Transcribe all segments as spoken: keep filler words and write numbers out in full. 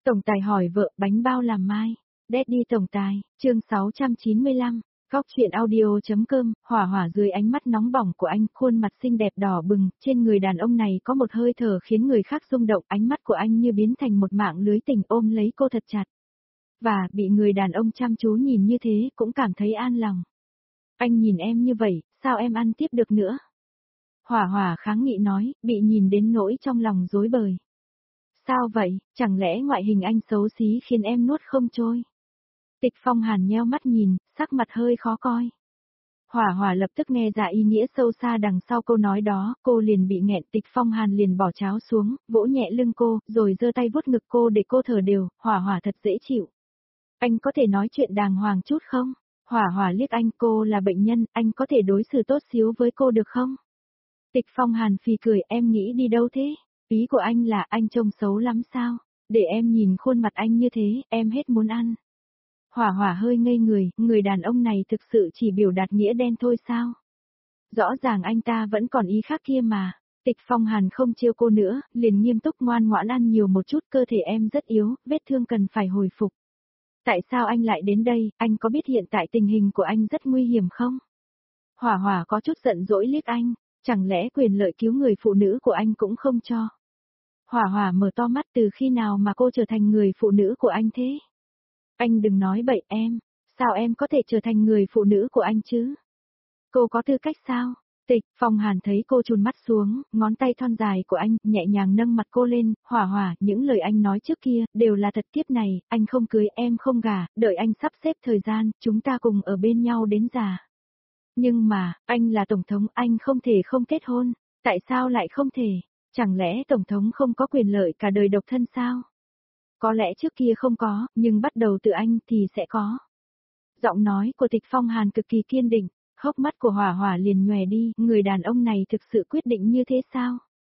Tổng tài hỏi vợ bánh bao làm mai. Daddy tổng tài, chương sáu trăm chín mươi lăm, Góc chuyện audio.com, hỏa hỏa dưới ánh mắt nóng bỏng của anh, khuôn mặt xinh đẹp đỏ bừng, trên người đàn ông này có một hơi thở khiến người khác rung động, ánh mắt của anh như biến thành một mạng lưới tình ôm lấy cô thật chặt. Và, bị người đàn ông chăm chú nhìn như thế cũng cảm thấy an lòng. Anh nhìn em như vậy, sao em ăn tiếp được nữa? Hỏa hỏa kháng nghị nói, bị nhìn đến nỗi trong lòng rối bời. Sao vậy, chẳng lẽ ngoại hình anh xấu xí khiến em nuốt không trôi? Tịch Phong Hàn nheo mắt nhìn, sắc mặt hơi khó coi. Hỏa hỏa lập tức nghe ra ý nghĩa sâu xa đằng sau câu nói đó, cô liền bị nghẹn. Tịch Phong Hàn liền bỏ cháo xuống, vỗ nhẹ lưng cô, rồi giơ tay vuốt ngực cô để cô thở đều, hỏa hỏa thật dễ chịu. Anh có thể nói chuyện đàng hoàng chút không? Hỏa hỏa liếc anh, cô là bệnh nhân, anh có thể đối xử tốt xíu với cô được không? Tịch Phong Hàn phì cười, em nghĩ đi đâu thế? Ý của anh là anh trông xấu lắm sao? Để em nhìn khuôn mặt anh như thế, em hết muốn ăn. Hỏa hỏa hơi ngây người, người đàn ông này thực sự chỉ biểu đạt nghĩa đen thôi sao? Rõ ràng anh ta vẫn còn ý khác kia mà. Tịch Phong Hàn không trêu cô nữa, liền nghiêm túc ngoan ngoãn ăn nhiều một chút, cơ thể em rất yếu, vết thương cần phải hồi phục. Tại sao anh lại đến đây, anh có biết hiện tại tình hình của anh rất nguy hiểm không? Hỏa hỏa có chút giận dỗi liếc anh, chẳng lẽ quyền lợi cứu người phụ nữ của anh cũng không cho? Hỏa hỏa mở to mắt, từ khi nào mà cô trở thành người phụ nữ của anh thế? Anh đừng nói bậy em, sao em có thể trở thành người phụ nữ của anh chứ? Cô có tư cách sao? Tịch Phong Hàn thấy cô chùn mắt xuống, ngón tay thon dài của anh nhẹ nhàng nâng mặt cô lên, hỏa hỏa, những lời anh nói trước kia, đều là thật. Kiếp này, anh không cưới em không gả, đợi anh sắp xếp thời gian, chúng ta cùng ở bên nhau đến già. Nhưng mà, anh là tổng thống, anh không thể không kết hôn, tại sao lại không thể? Chẳng lẽ tổng thống không có quyền lợi cả đời độc thân sao? Có lẽ trước kia không có, nhưng bắt đầu từ anh thì sẽ có. Giọng nói của Tịch Phong Hàn cực kỳ kiên định, hốc mắt của hỏa hỏa liền nhòe đi, người đàn ông này thực sự quyết định như thế sao?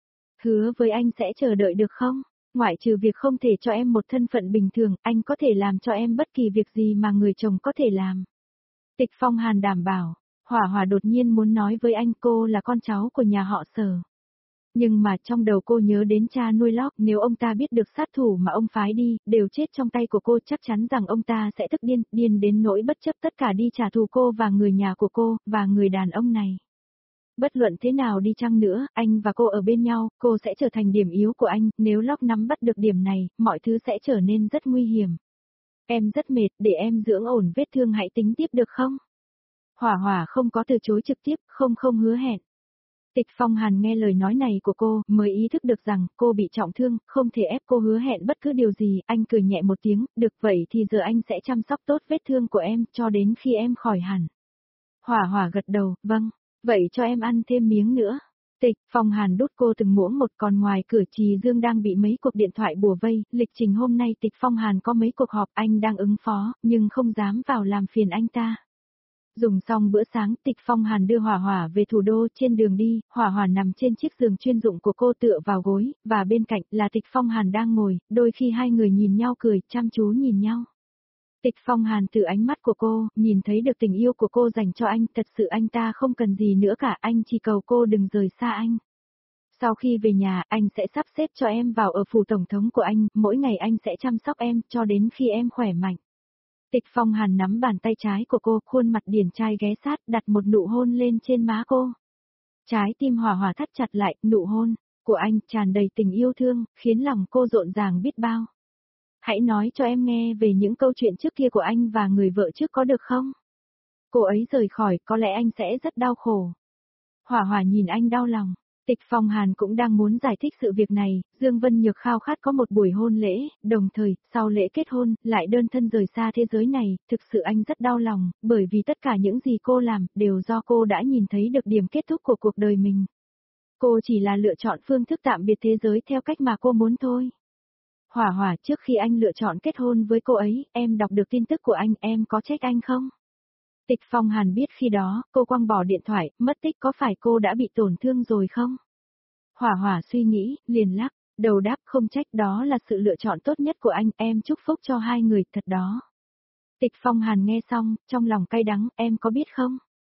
Hứa với anh sẽ chờ đợi được không? Ngoại trừ việc không thể cho em một thân phận bình thường, anh có thể làm cho em bất kỳ việc gì mà người chồng có thể làm. Tịch Phong Hàn đảm bảo, hỏa hỏa đột nhiên muốn nói với anh cô là con cháu của nhà họ Sở. Nhưng mà trong đầu cô nhớ đến cha nuôi Locke, nếu ông ta biết được sát thủ mà ông phái đi, đều chết trong tay của cô, chắc chắn rằng ông ta sẽ tức điên, điên đến nỗi bất chấp tất cả đi trả thù cô và người nhà của cô, và người đàn ông này. Bất luận thế nào đi chăng nữa, anh và cô ở bên nhau, cô sẽ trở thành điểm yếu của anh, nếu Locke nắm bắt được điểm này, mọi thứ sẽ trở nên rất nguy hiểm. Em rất mệt, để em dưỡng ổn vết thương hãy tính tiếp được không? Hỏa hỏa không có từ chối trực tiếp, không không hứa hẹn. Tịch Phong Hàn nghe lời nói này của cô, mới ý thức được rằng cô bị trọng thương, không thể ép cô hứa hẹn bất cứ điều gì, anh cười nhẹ một tiếng, được vậy thì giờ anh sẽ chăm sóc tốt vết thương của em, cho đến khi em khỏi hẳn. Hỏa hỏa gật đầu, vâng, vậy cho em ăn thêm miếng nữa. Tịch Phong Hàn đút cô từng muỗng một, còn ngoài cửa Trì Dương đang bị mấy cuộc điện thoại bủa vây, lịch trình hôm nay Tịch Phong Hàn có mấy cuộc họp, anh đang ứng phó, nhưng không dám vào làm phiền anh ta. Dùng xong bữa sáng, Tịch Phong Hàn đưa Hỏa Hỏa về thủ đô. Trên đường đi, Hỏa Hỏa nằm trên chiếc giường chuyên dụng của cô tựa vào gối, và bên cạnh là Tịch Phong Hàn đang ngồi, đôi khi hai người nhìn nhau cười, chăm chú nhìn nhau. Tịch Phong Hàn từ ánh mắt của cô, nhìn thấy được tình yêu của cô dành cho anh, thật sự anh ta không cần gì nữa cả, anh chỉ cầu cô đừng rời xa anh. Sau khi về nhà, anh sẽ sắp xếp cho em vào ở phủ tổng thống của anh, mỗi ngày anh sẽ chăm sóc em, cho đến khi em khỏe mạnh. Tịch Phong Hàn nắm bàn tay trái của cô, khuôn mặt điển trai ghé sát, đặt một nụ hôn lên trên má cô. Trái tim hỏa hỏa thắt chặt lại, nụ hôn của anh tràn đầy tình yêu thương, khiến lòng cô rộn ràng biết bao. Hãy nói cho em nghe về những câu chuyện trước kia của anh và người vợ trước có được không? Cô ấy rời khỏi, có lẽ anh sẽ rất đau khổ. Hỏa hỏa nhìn anh đau lòng. Tịch Phong Hàn cũng đang muốn giải thích sự việc này, Dương Vân Nhược khao khát có một buổi hôn lễ, đồng thời, sau lễ kết hôn, lại đơn thân rời xa thế giới này, thực sự anh rất đau lòng, bởi vì tất cả những gì cô làm, đều do cô đã nhìn thấy được điểm kết thúc của cuộc đời mình. Cô chỉ là lựa chọn phương thức tạm biệt thế giới theo cách mà cô muốn thôi. Hỏa hỏa, trước khi anh lựa chọn kết hôn với cô ấy, em đọc được tin tức của anh, em có trách anh không? Tịch Phong Hàn biết khi đó, cô quăng bỏ điện thoại, mất tích, có phải cô đã bị tổn thương rồi không? Hỏa hỏa suy nghĩ, liền lắc, đầu đáp, không trách, đó là sự lựa chọn tốt nhất của anh, em chúc phúc cho hai người, thật đó. Tịch Phong Hàn nghe xong, trong lòng cay đắng, em có biết không?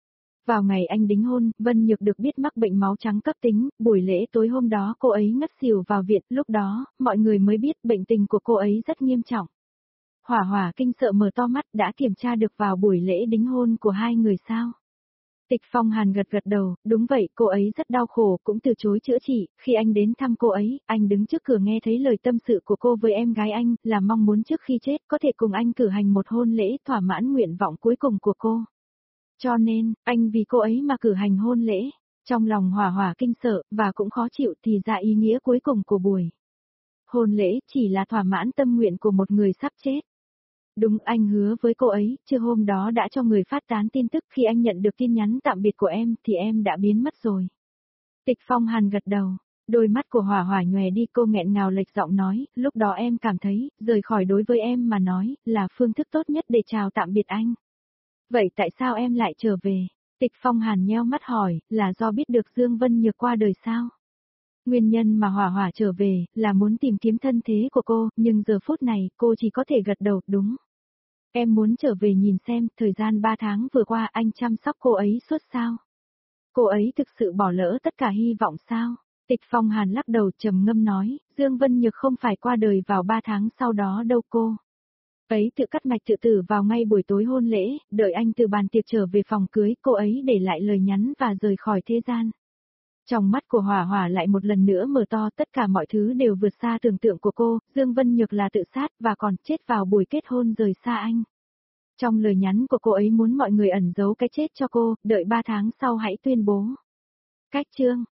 Vào ngày anh đính hôn, Vân Nhược được biết mắc bệnh máu trắng cấp tính, buổi lễ tối hôm đó cô ấy ngất xỉu vào viện, lúc đó, mọi người mới biết bệnh tình của cô ấy rất nghiêm trọng. Hỏa Hỏa kinh sợ mở to mắt, đã kiểm tra được vào buổi lễ đính hôn của hai người sao? Tịch Phong Hàn gật gật đầu, đúng vậy, cô ấy rất đau khổ, cũng từ chối chữa trị, khi anh đến thăm cô ấy, anh đứng trước cửa nghe thấy lời tâm sự của cô với em gái anh, là mong muốn trước khi chết có thể cùng anh cử hành một hôn lễ thỏa mãn nguyện vọng cuối cùng của cô. Cho nên, anh vì cô ấy mà cử hành hôn lễ, trong lòng Hỏa Hỏa kinh sợ, và cũng khó chịu thì ra ý nghĩa cuối cùng của buổi hôn lễ chỉ là thỏa mãn tâm nguyện của một người sắp chết. Đúng, anh hứa với cô ấy, trưa hôm đó đã cho người phát tán tin tức, khi anh nhận được tin nhắn tạm biệt của em thì em đã biến mất rồi. Tịch Phong Hàn gật đầu, đôi mắt của Hỏa Hỏa nhòe đi, cô nghẹn ngào lệch giọng nói, lúc đó em cảm thấy, rời khỏi đối với em mà nói, là phương thức tốt nhất để chào tạm biệt anh. Vậy tại sao em lại trở về? Tịch Phong Hàn nheo mắt hỏi, là do biết được Dương Vân Nhược qua đời sao? Nguyên nhân mà Hỏa Hỏa trở về, là muốn tìm kiếm thân thế của cô, nhưng giờ phút này, cô chỉ có thể gật đầu, đúng. Em muốn trở về nhìn xem, thời gian ba tháng vừa qua anh chăm sóc cô ấy suốt sao? Cô ấy thực sự bỏ lỡ tất cả hy vọng sao? Tịch Phong Hàn lắc đầu trầm ngâm nói, Dương Vân Nhược không phải qua đời vào ba tháng sau đó đâu cô. Ấy tự cắt mạch tự tử vào ngay buổi tối hôn lễ, đợi anh từ bàn tiệc trở về phòng cưới, cô ấy để lại lời nhắn và rời khỏi thế gian. Trong mắt của Hỏa Hỏa lại một lần nữa mở to, tất cả mọi thứ đều vượt xa tưởng tượng của cô, Dương Vân Nhược là tự sát và còn chết vào buổi kết hôn rời xa anh. Trong lời nhắn của cô ấy muốn mọi người ẩn giấu cái chết cho cô, đợi ba tháng sau hãy tuyên bố. Cách chương